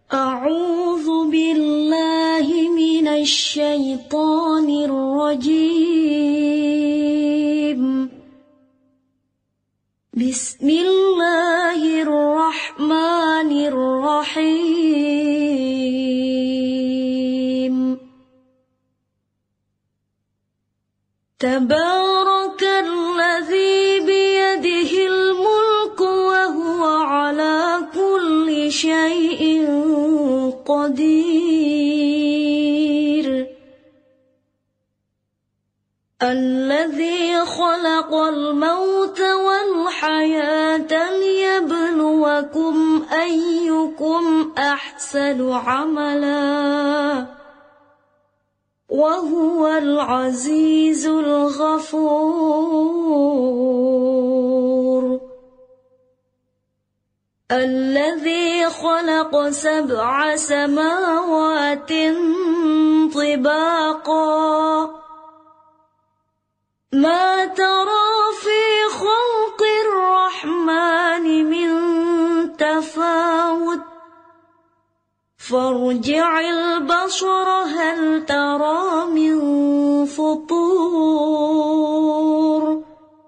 أعوذ بالله من الشيطان الرجيم. بسم الله الرحمن الرحيم. تبارك الذي بيده الملك وهو على كل شيء قدير. الذي خلق الموت والحياة ليبلوكم أيكم أحسن عملا وهو العزيز الغفور. الذي خلق 7 سماوات طباقا ما ترى في خلق الرحمن من تفاوت فارجع البصر هل ترى من فطور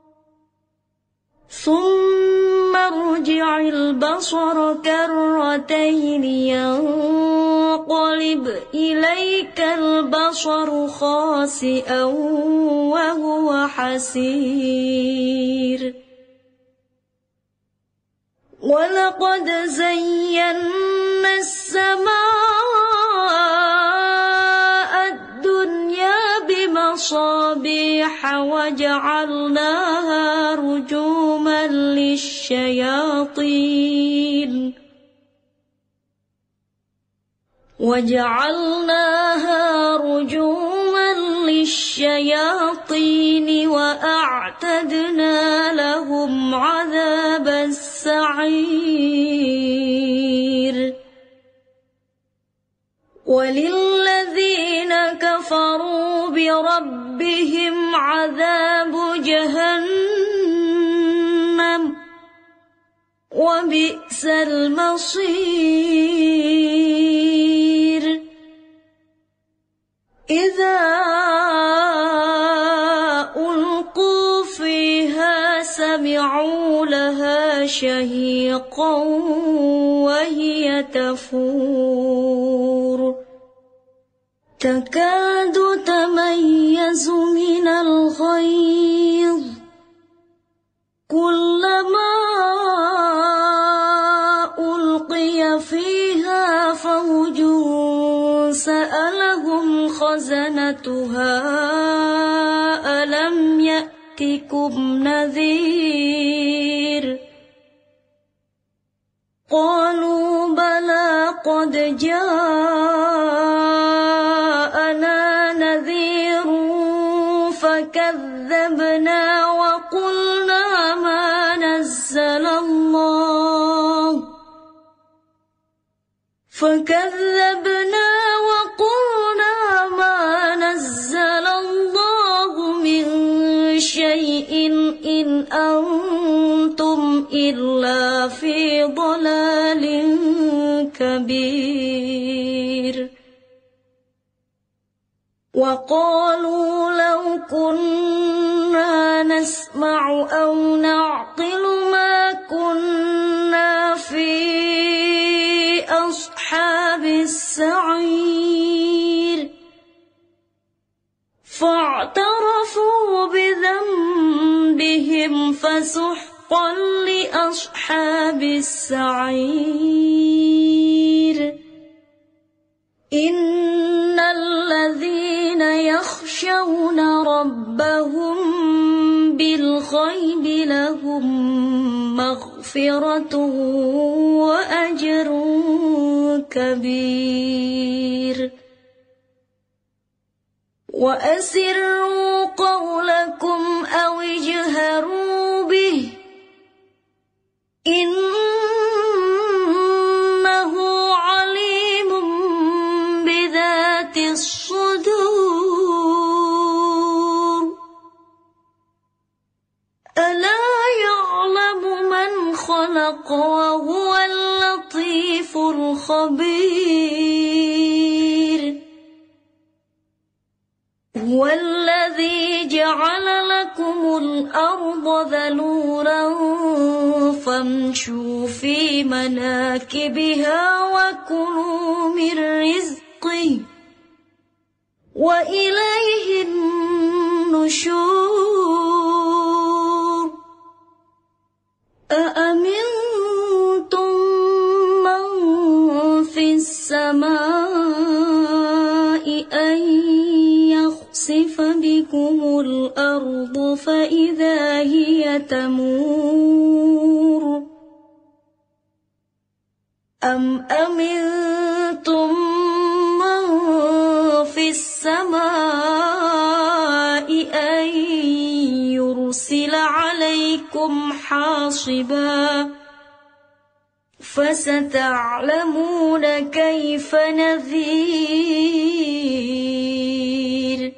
ثم ارجع البصر كرتين ينقلب إليك البصر خاسئا وهو حسير. ولقد زينا السماء الدنيا بمصابيح وجعلناها رجوما للشياطين وأعتدنا لهم عذاب السعير. وللذين كفروا بربهم عذاب جهنم وبئس المصير. إذا ألقوا فيها سمعوا لها شهيقا وهي تفور تكاد تميز من الغيظ كلما ألقي فيها فوج سألهم خزنتها ألم يأتكم نذير قالوا بلى قد جاءنا نذير فكذبنا وقلنا ما نزل الله من شيء إن أنتم إلا في ضلال كبير. وقالوا لو كنا نسمع أو نعقل ما كنا في أصحاب السعير فاعترفوا بذنبهم فسحقا لأصحاب السعير. إن الذين يخشون ربهم بالغيب لهم مغفرة وأجر كبير. وأسروا قولكم أو اجهروا به إنه عليم بذات الصدور. ألا يعلم من خلق وهو اللطيف الخبير هو الذي جعل لكم الأرض ذلولا فامشوا في مناكبها وكلوا من رزقه وإليه النشور أأمنتم من في السماء أن يخسف بكم الأرض فإذا هي تمور أم أمنتم من في السماء أن يرسل عليكم حاصبا فستعلمون كيف نذير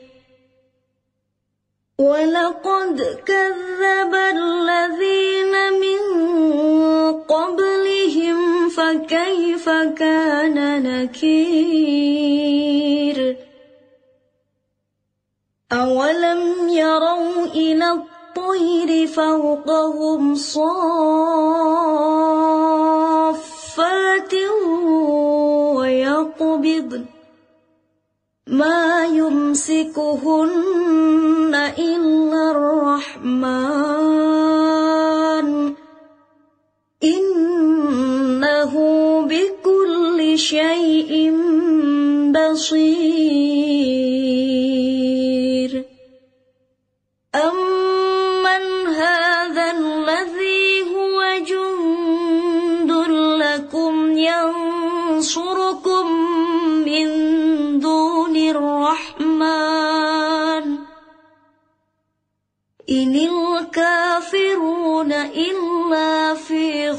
ولقد كذب الذين من قبلهم فكيف كان نكير أولم يروا إلى الطير فوقهم صافات ويقبضن ما يمسكهن إلا الرحمن إنه بكل شيء بصير أمن هذا الذي هو جند لكم ينصركم من دون الرحمن إن الكافرون إلا في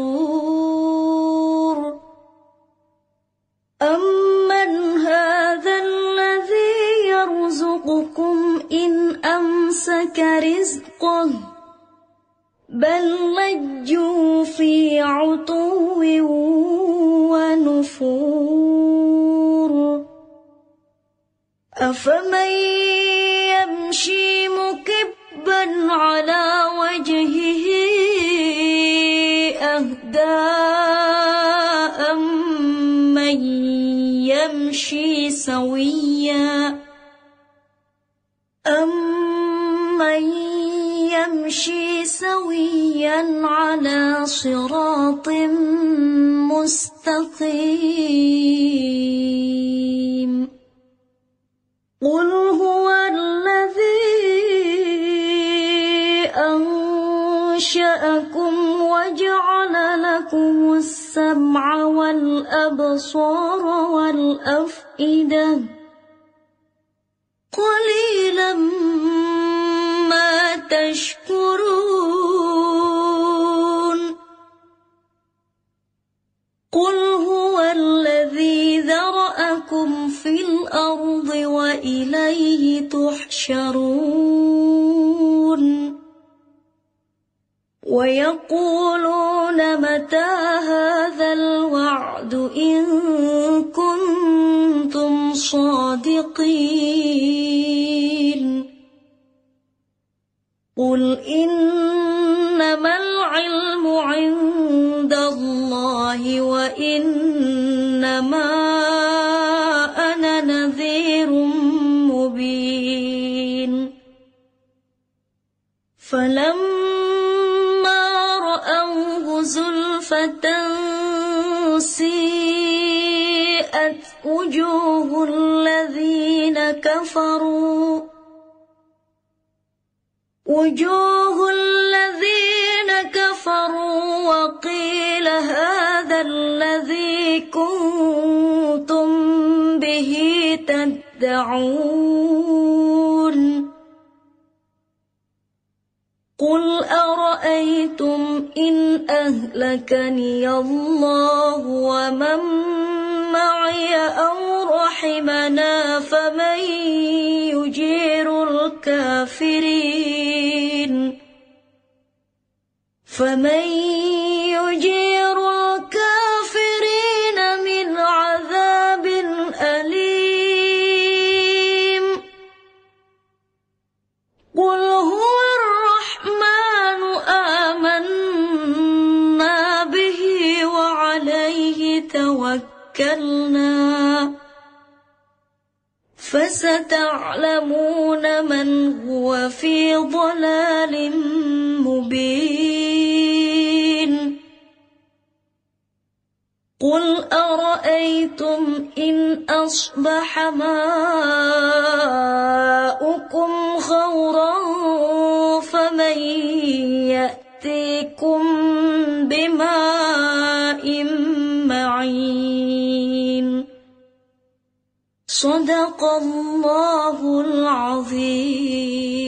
غرور أمن هذا الذي يرزقكم إن أمسك رزقه بل لجوا في عتو ونفور أفمن يمشي مكبا على وجهه أهدى أمن يمشي سويا على صراط مستقيم قل هو الذي أنشأكم وجعل لكم السمع والأبصار والأفئدة قليلا ما تشكرون قل هو الذي ذرأكم في الأرض وإليه تحشرون ويقولون متى هذا الوعد إن كنتم صادقين قل إنما العلم عند الله وإنما أنا نذير مبين فلما رأوه زلفة سيئت وجوه الذين كفروا وقيل هذا الذي كنتم به تدعون قل أرأيتم إن أهلكني الله ومن معي أو رحمنا فمن يجير الكافرين توكلنا فستعلمون من هو في ضلال مبين قل أرأيتم إن أصبح ماؤكم غورا فمن يأتيكم بماء معين صدق الله العظيم.